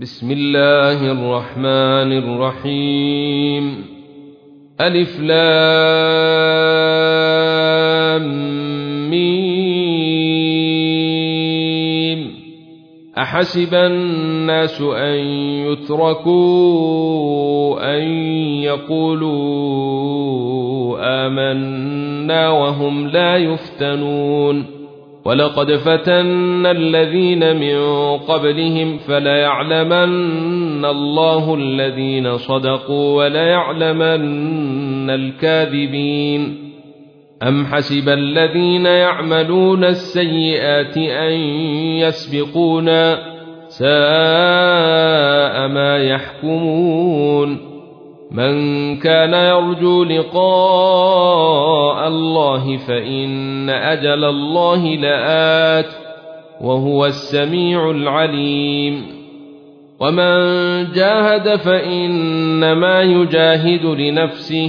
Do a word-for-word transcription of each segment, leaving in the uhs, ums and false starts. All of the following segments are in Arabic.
بسم الله الرحمن الرحيم. ألف لام ميم. أحسب الناس أن يتركوا أن يقولوا آمنا وهم لا يفتنون. ولقد فتنا الذين من قبلهم فليعلمن الله الذين صدقوا وليعلمن الكاذبين. أم حسب الذين يعملون السيئات أن يسبقونا ساء ما يحكمون. من كان يرجو لقاء الله فإن أجل الله لآت وهو السميع العليم. ومن جاهد فإنما يجاهد لنفسه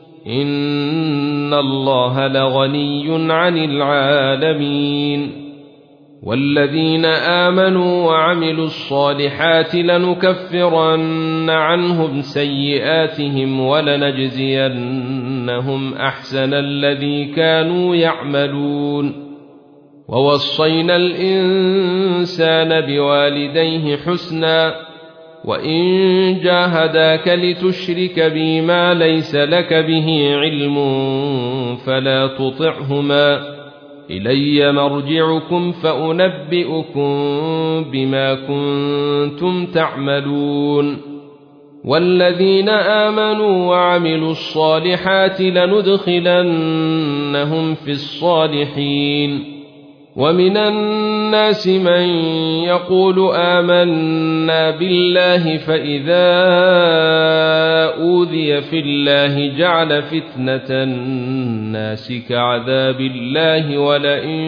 إن الله لغني عن العالمين. والذين آمنوا وعملوا الصالحات لنكفرن عنهم سيئاتهم ولنجزينهم أحسن الذي كانوا يعملون. ووصينا الإنسان بوالديه حسنا وإن جاهداك لتشرك بي ما ليس لك به علم فلا تطعهما إلي مرجعكم فأنبئكم بما كنتم تعملون. والذين آمنوا وعملوا الصالحات لندخلنهم في الصالحين. ومن الناس من يقول آمنا بالله فإذا أوذي في الله جعل فتنة الناس كعذاب الله ولئن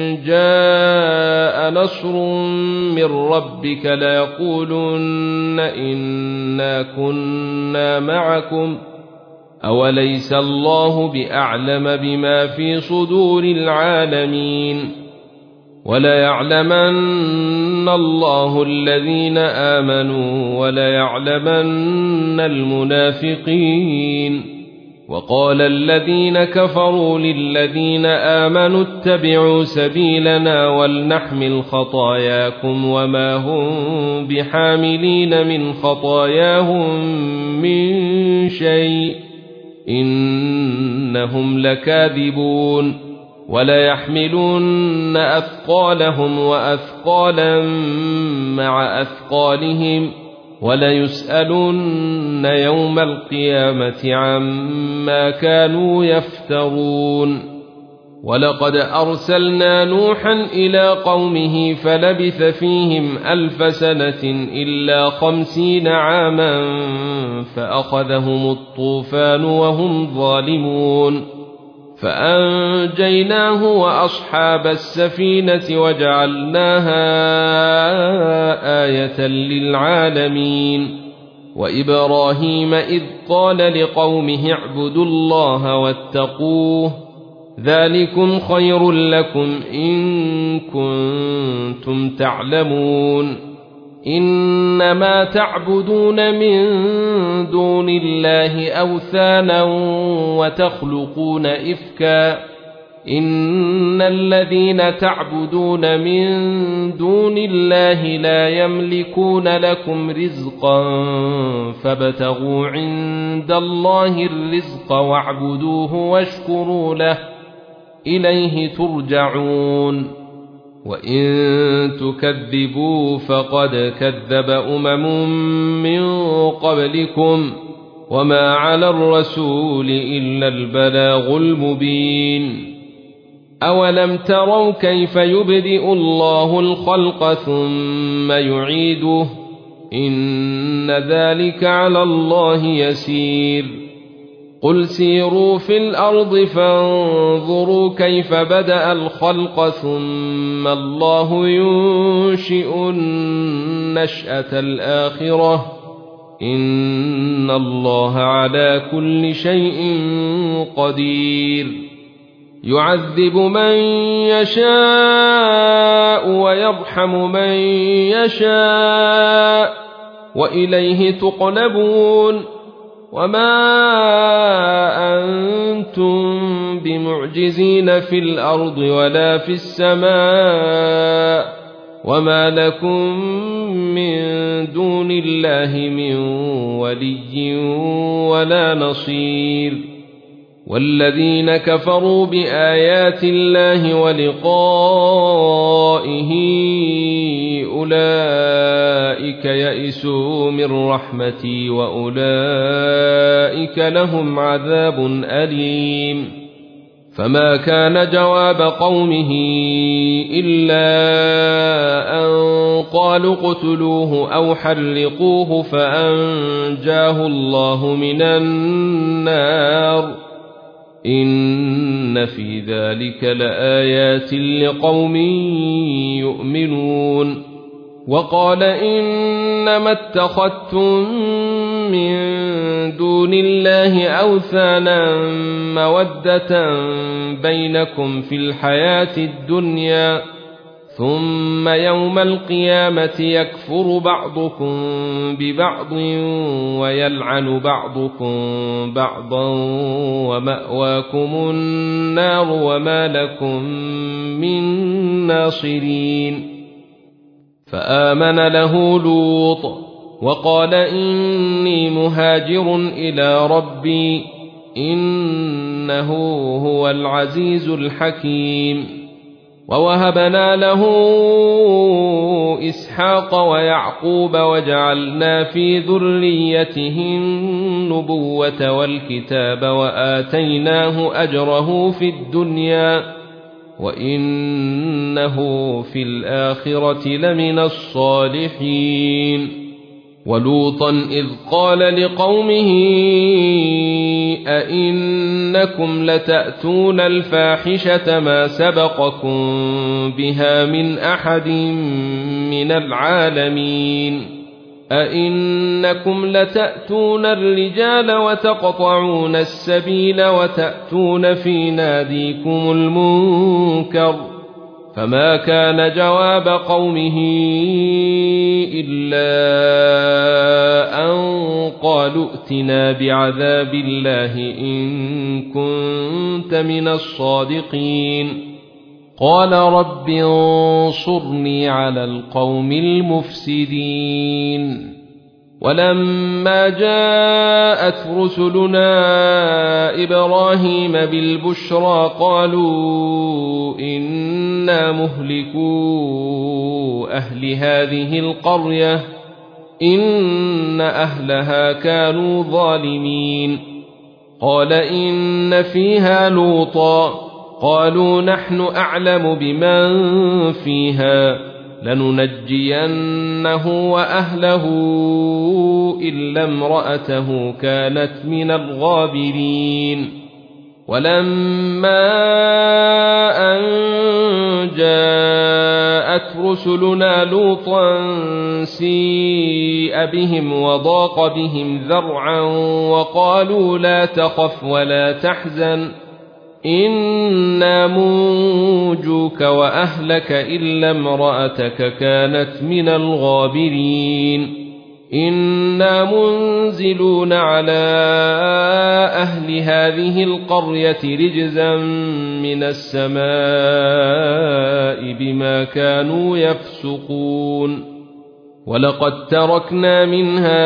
جاء نصر من ربك ليقولن إنا كنا معكم أوليس الله بأعلم بما في صدور العالمين. وليعلمن الله الذين آمنوا وليعلمن المنافقين. وقال الذين كفروا للذين آمنوا اتبعوا سبيلنا ولنحمل خطاياكم وما هم بحاملين من خطاياهم من شيء إنهم لكاذبون. وليحملن أثقالهم وأثقالا مع أثقالهم وليسألن يوم القيامة عما كانوا يفترون. ولقد أرسلنا نوحا إلى قومه فلبث فيهم ألف سنة إلا خمسين عاما فأخذهم الطوفان وهم ظالمون. فأنجيناه وأصحاب السفينة وجعلناها آية للعالمين. وإبراهيم إذ قال لقومه اعبدوا الله واتقوه ذلكم خير لكم إن كنتم تعلمون. إنما تعبدون من دون الله أوثانا وتخلقون إفكا إن الذين تعبدون من دون الله لا يملكون لكم رزقا فابتغوا عند الله الرزق واعبدوه واشكروا له إليه ترجعون. وإن تكذبوا فقد كذب أمم من قبلكم وما على الرسول إلا البلاغ المبين. أولم تروا كيف يبدئ الله الخلق ثم يعيده إن ذلك على الله يسير. قل سيروا في الأرض فانظروا كيف بدأ الخلق ثم الله ينشئ النشأة الآخرة إن الله على كل شيء قدير. يعذب من يشاء ويرحم من يشاء وإليه تقلبون وما أنتم بمعجزين في الأرض ولا في السماء وما لكم من دون الله من ولي ولا نصير والذين كفروا بآيات الله ولقائه أولئك يئسوا من رحمتي وأولئك لهم عذاب أليم فما كان جواب قومه إلا أن قالوا اقتلوه أو حرقوه فأنجاه الله من النار إن في ذلك لآيات لقوم يؤمنون وقال إنما اتخذتم من دون الله أوثانا مودة بينكم في الحياة الدنيا ثم يوم القيامة يكفر بعضكم ببعض ويلعن بعضكم بعضا ومأواكم النار وما لكم من ناصرين فآمن له لوط وقال إني مهاجر إلى ربي إنه هو العزيز الحكيم ووهبنا له إسحاق ويعقوب وجعلنا في ذريته النبوة والكتاب وآتيناه أجره في الدنيا وإنه في الآخرة لمن الصالحين ولوطا إذ قال لقومه أئنكم لتأتون الفاحشة ما سبقكم بها من أحد من العالمين أئنكم لتأتون الرجال وتقطعون السبيل وتأتون في ناديكم المنكر فما كان جواب قومه إلا أن قالوا ائتنا بعذاب الله إن كنت من الصادقين قال رب انصرني على القوم المفسدين ولما جاءت رسلنا إبراهيم بالبشرى قالوا إنا مهلكو أهل هذه القرية إن أهلها كانوا ظالمين قال إن فيها لوطا قالوا نحن أعلم بمن فيها لننجينه وأهله إلا امرأته كانت من الغابرين ولما أن جاءت رسلنا لوطا سيء بهم وضاق بهم ذرعا وقالوا لا تخف ولا تحزن إنا منجوك وأهلك إلا امرأتك كانت من الغابرين إنا منزلون على أهل هذه القرية رجزا من السماء بما كانوا يفسقون ولقد تركنا منها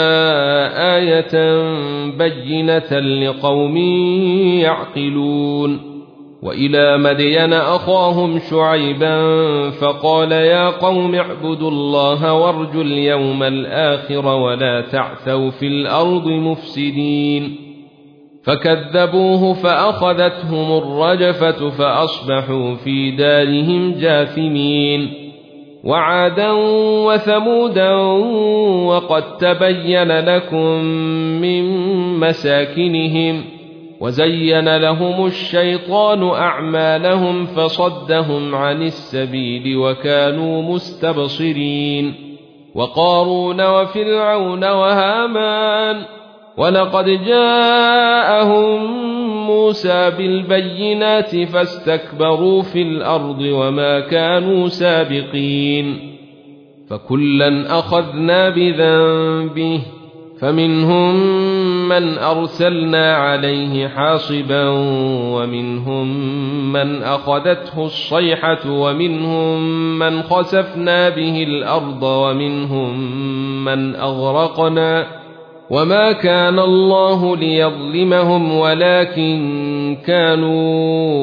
آية بينة لقوم يعقلون وإلى مدين أخاهم شعيبا فقال يا قوم اعبدوا الله وارجوا اليوم الآخر ولا تعثوا في الأرض مفسدين فكذبوه فأخذتهم الرجفة فأصبحوا في دارهم جاثمين وعادا وثمودا وقد تبين لكم من مساكنهم وزين لهم الشيطان أعمالهم فصدهم عن السبيل وكانوا مستبصرين وقارون وفرعون وهامان ولقد جاءهم موسى بالبينات فاستكبروا في الأرض وما كانوا سابقين فكلا أخذنا بذنبه فمنهم من أرسلنا عليه حاصبا ومنهم من أخذته الصيحة ومنهم من خسفنا به الأرض ومنهم من أغرقنا وما كان الله ليظلمهم ولكن كانوا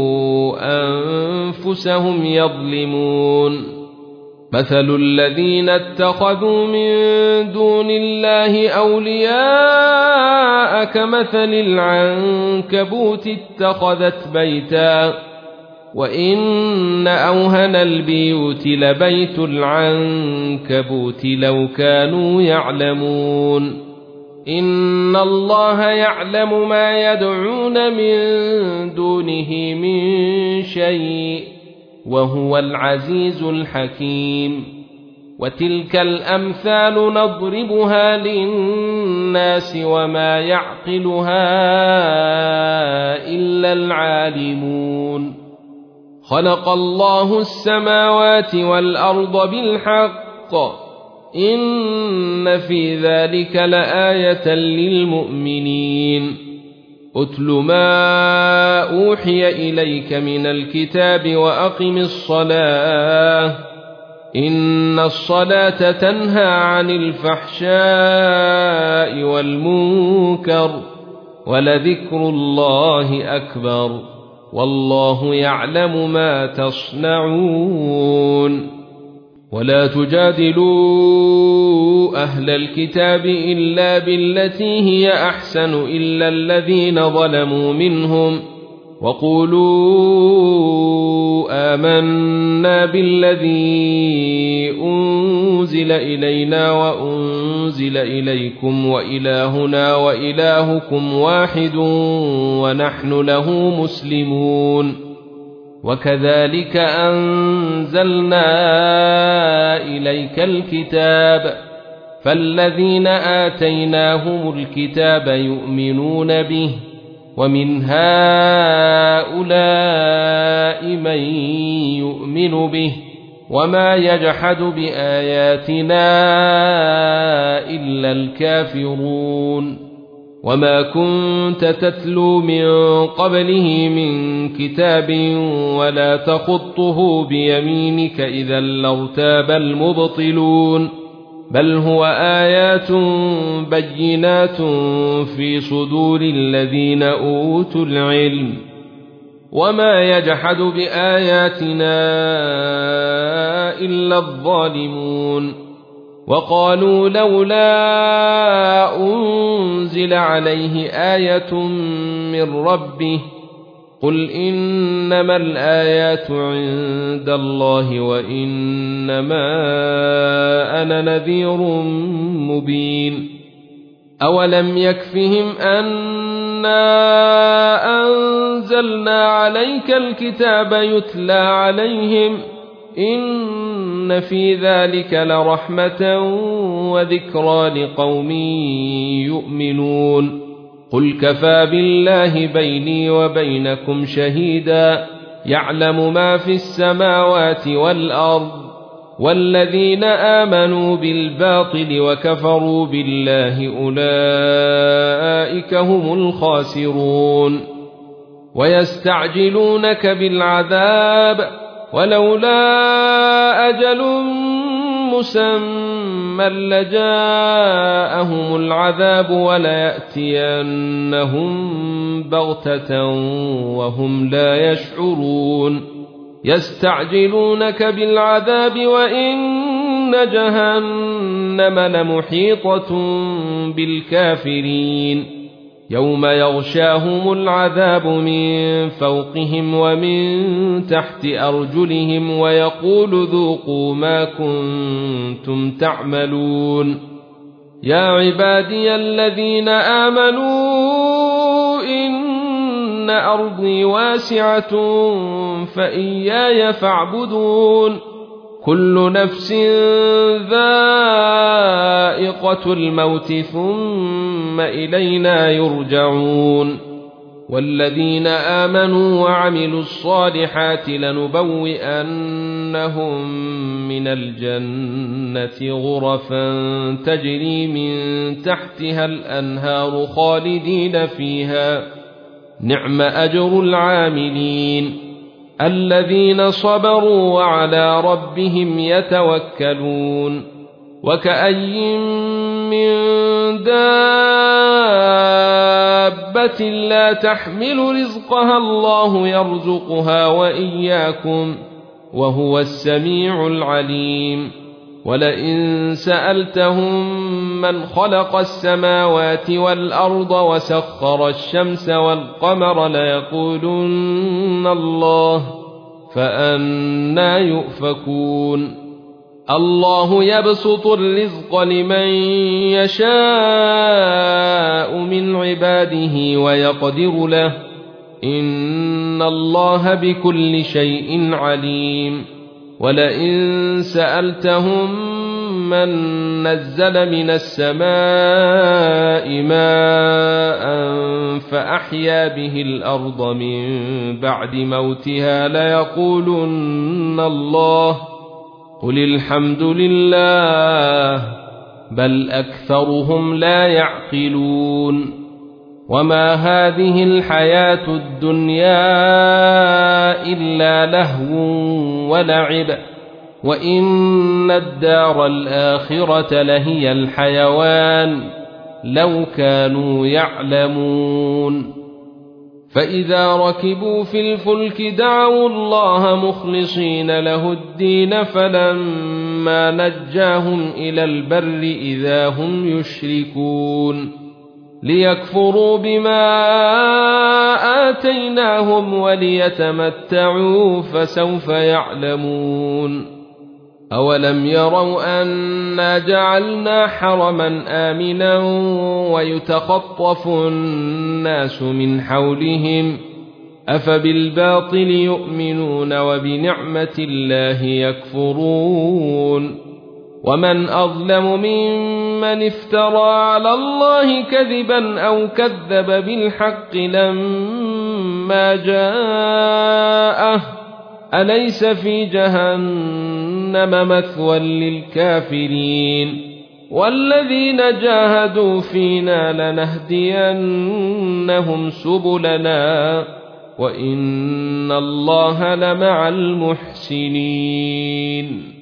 أنفسهم يظلمون مثل الذين اتخذوا من دون الله أولياء كمثل العنكبوت اتخذت بيتا وإن أوهن البيوت لبيت العنكبوت لو كانوا يعلمون إن الله يعلم ما يدعون من دونه من شيء وهو العزيز الحكيم وتلك الأمثال نضربها للناس وما يعقلها إلا العالمون خلق الله السماوات والأرض بالحق إن في ذلك لآية للمؤمنين أتل ما أوحي إليك من الكتاب وأقم الصلاة إن الصلاة تنهى عن الفحشاء والمنكر ولذكر الله أكبر والله يعلم ما تصنعون ولا تجادلوا أهل الكتاب إلا بالتي هي أحسن إلا الذين ظلموا منهم وقولوا آمنا بالذي أنزل إلينا وأنزل إليكم وإلهنا وإلهكم واحد ونحن له مسلمون وكذلك أنزلنا إليك الكتاب فالذين آتيناهم الكتاب يؤمنون به ومن هؤلاء من يؤمن به وما يجحد بآياتنا إلا الكافرون وما كنت تتلو من قبله من كتاب ولا تخطه بيمينك إذا لارتاب المبطلون بل هو آيات بينات في صدور الذين أوتوا العلم وما يجحد بآياتنا إلا الظالمون وقالوا لولا أنزل عليه آية من ربه قل إنما الآيات عند الله وإنما أنا نذير مبين أولم يكفهم أنا أنزلنا عليك الكتاب يتلى عليهم إن في ذلك لرحمة وذكرى لقوم يؤمنون قل كفى بالله بيني وبينكم شهيدا يعلم ما في السماوات والأرض والذين آمنوا بالباطل وكفروا بالله أولئك هم الخاسرون ويستعجلونك بالعذاب ولولا أجل مسمى لجاءهم العذاب وليأتينهم بغتة وهم لا يشعرون يستعجلونك بالعذاب وإن جهنم لمحيطة بالكافرين يوم يغشاهم العذاب من فوقهم ومن تحت أرجلهم ويقول ذوقوا ما كنتم تعملون يا عبادي الذين آمنوا إن أرضي واسعة فإياي فاعبدون كل نفس ذائقة الموت ثم إلينا يرجعون والذين آمنوا وعملوا الصالحات لنبوئن من الجنة غرفا تجري من تحتها الأنهار خالدين فيها نعم أجر العاملين الذين صبروا وعلى ربهم يتوكلون وكأي من دابة لا تحمل رزقها الله يرزقها وإياكم وهو السميع العليم ولئن سألتهم من خلق السماوات والأرض وسخر الشمس والقمر ليقولن الله فأنى يؤفكون الله يبسط الرزق لمن يشاء من عباده ويقدر له إن الله بكل شيء عليم ولئن سألتهم من نزل من السماء ماء فأحيا به الأرض من بعد موتها ليقولن الله قل الحمد لله بل أكثرهم لا يعقلون وما هذه الحياة الدنيا إلا لهو ولعب وإن الدار الآخرة لهي الحيوان لو كانوا يعلمون فإذا ركبوا في الفلك دعوا الله مخلصين له الدين فلما نجاهم إلى البر إذا هم يشركون ليكفروا بما آتيناهم وليتمتعوا فسوف يعلمون أولم يروا أنا جعلنا حرما آمنا ويتخطف الناس من حولهم أفبالباطل يؤمنون وبنعمة الله يكفرون ومن أظلم ممن افترى على الله كذبا أو كذب بالحق لما جاءه أليس في جهنم مثوى للكافرين والذين جاهدوا فينا لنهدينهم سبلنا وإن الله لمع المحسنين